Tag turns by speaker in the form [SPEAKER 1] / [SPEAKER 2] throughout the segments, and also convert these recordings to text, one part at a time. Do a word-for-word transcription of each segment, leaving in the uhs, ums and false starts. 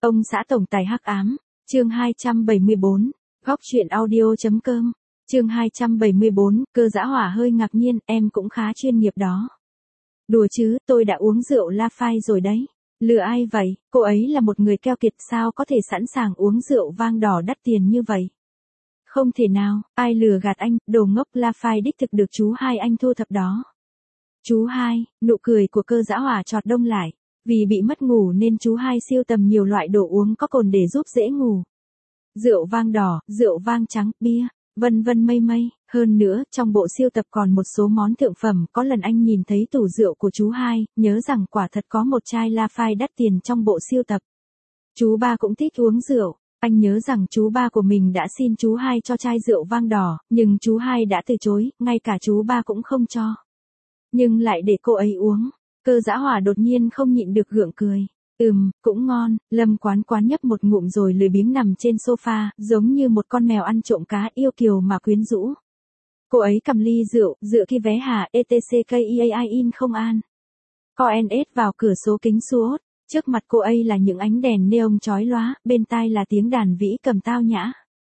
[SPEAKER 1] Ông xã tổng tài hắc ám, chương hai trăm bảy mươi bốn, góc truyện audio.com, chương hai trăm bảy mươi bốn, Cơ Dã Hỏa hơi ngạc nhiên, em cũng khá chuyên nghiệp đó. Đùa chứ, tôi đã uống rượu La Phai rồi đấy. Lừa ai vậy, cô ấy là một người keo kiệt sao có thể sẵn sàng uống rượu vang đỏ đắt tiền như vậy. Không thể nào, ai lừa gạt anh, đồ ngốc, La Phai đích thực được chú hai anh thu thập đó. Chú hai, nụ cười của Cơ Dã Hỏa chợt đông lại. Vì bị mất ngủ nên chú hai siêu tầm nhiều loại đồ uống có cồn để giúp dễ ngủ. Rượu vang đỏ, rượu vang trắng, bia, vân vân mây mây. Hơn nữa, trong bộ siêu tập còn một số món thượng phẩm. Có lần anh nhìn thấy tủ rượu của chú hai, nhớ rằng quả thật có một chai La Phai đắt tiền trong bộ siêu tập. Chú ba cũng thích uống rượu. Anh nhớ rằng chú ba của mình đã xin chú hai cho chai rượu vang đỏ, nhưng chú hai đã từ chối, ngay cả chú ba cũng không cho. Nhưng lại để cô ấy uống. Cơ Dã Hỏa đột nhiên không nhịn được gượng cười. Ừm, cũng ngon. Lâm Quán Quán nhấp một ngụm rồi lười biếng nằm trên sofa, giống như một con mèo ăn trộm cá, yêu kiều mà quyến rũ. Cô ấy cầm ly rượu, dựa khi vé hà, etckai in không an. Co en ét vào cửa số kính suốt. Trước mặt cô ấy là những ánh đèn neon chói lóa, bên tai là tiếng đàn vĩ cầm tao nhã.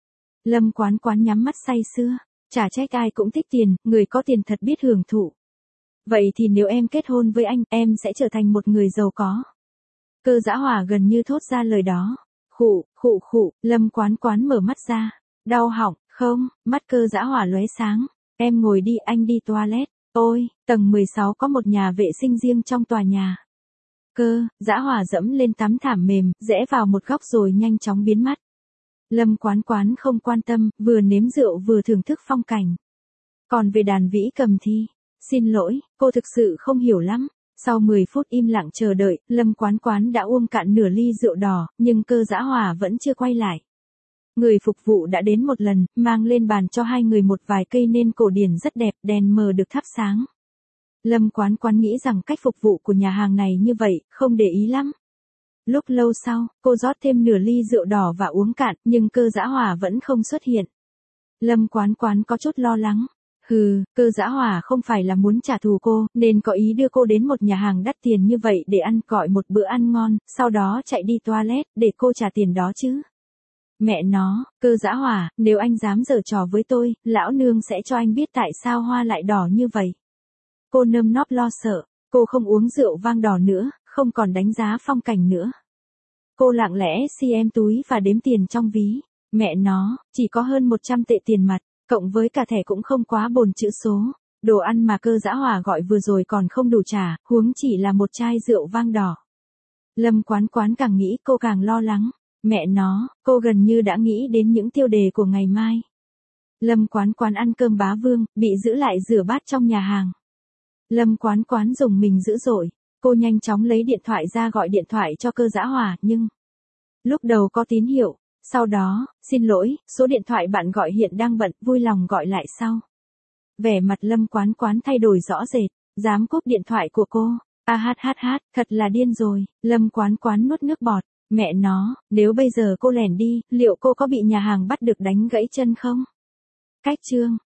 [SPEAKER 1] Lâm Quán Quán nhắm mắt say sưa. Chả trách ai cũng thích tiền, người có tiền thật biết hưởng thụ. Vậy thì nếu em kết hôn với anh, em sẽ trở thành một người giàu có. Cơ Dã Hỏa gần như thốt ra lời đó. Khụ, khụ khụ, Lâm Quán Quán mở mắt ra. Đau họng, không, mắt Cơ Dã Hỏa lóe sáng. Em ngồi đi, anh đi toilet. Ôi, tầng mười sáu có một nhà vệ sinh riêng trong tòa nhà. Cơ Dã Hỏa dẫm lên tấm thảm mềm, rẽ vào một góc rồi nhanh chóng biến mất. Lâm Quán Quán không quan tâm, vừa nếm rượu vừa thưởng thức phong cảnh. Còn về đàn vĩ cầm thì... Xin lỗi, cô thực sự không hiểu lắm. Sau mười phút im lặng chờ đợi, Lâm Quán Quán đã uống cạn nửa ly rượu đỏ, nhưng Cơ Dã Hỏa vẫn chưa quay lại. Người phục vụ đã đến một lần, mang lên bàn cho hai người một vài cây nến cổ điển rất đẹp, đèn mờ được thắp sáng. Lâm Quán Quán nghĩ rằng cách phục vụ của nhà hàng này như vậy, không để ý lắm. Lúc lâu sau, cô rót thêm nửa ly rượu đỏ và uống cạn, nhưng Cơ Dã Hỏa vẫn không xuất hiện. Lâm Quán Quán có chút lo lắng. Hừ, Cơ Dã Hỏa không phải là muốn trả thù cô, nên có ý đưa cô đến một nhà hàng đắt tiền như vậy để ăn gọi một bữa ăn ngon, sau đó chạy đi toilet, để cô trả tiền đó chứ. Mẹ nó, Cơ Dã Hỏa, nếu anh dám giở trò với tôi, lão nương sẽ cho anh biết tại sao hoa lại đỏ như vậy. Cô nơm nóp lo sợ, cô không uống rượu vang đỏ nữa, không còn đánh giá phong cảnh nữa. Cô lặng lẽ xi em túi và đếm tiền trong ví. Mẹ nó, chỉ có hơn một trăm tệ tiền mặt. Cộng với cả thẻ cũng không quá bồn chữ số. Đồ ăn mà Cơ Dã Hỏa gọi vừa rồi còn không đủ trả, huống chỉ là một chai rượu vang đỏ. Lâm Quán Quán càng nghĩ cô càng lo lắng. Mẹ nó, cô gần như đã nghĩ đến những tiêu đề của ngày mai. Lâm Quán Quán ăn cơm bá vương, bị giữ lại rửa bát trong nhà hàng. Lâm Quán Quán dùng mình dữ dội. Cô nhanh chóng lấy điện thoại ra gọi điện thoại cho Cơ Dã Hỏa, nhưng... Lúc đầu có tín hiệu. Sau đó, xin lỗi, số điện thoại bạn gọi hiện đang bận, vui lòng gọi lại sau. Vẻ mặt Lâm Quán Quán thay đổi rõ rệt, dám cúp điện thoại của cô. A hát hát hát, thật là điên rồi. Lâm Quán Quán nuốt nước bọt. Mẹ nó, nếu bây giờ cô lẻn đi, liệu cô có bị nhà hàng bắt được đánh gãy chân không? Cách chương.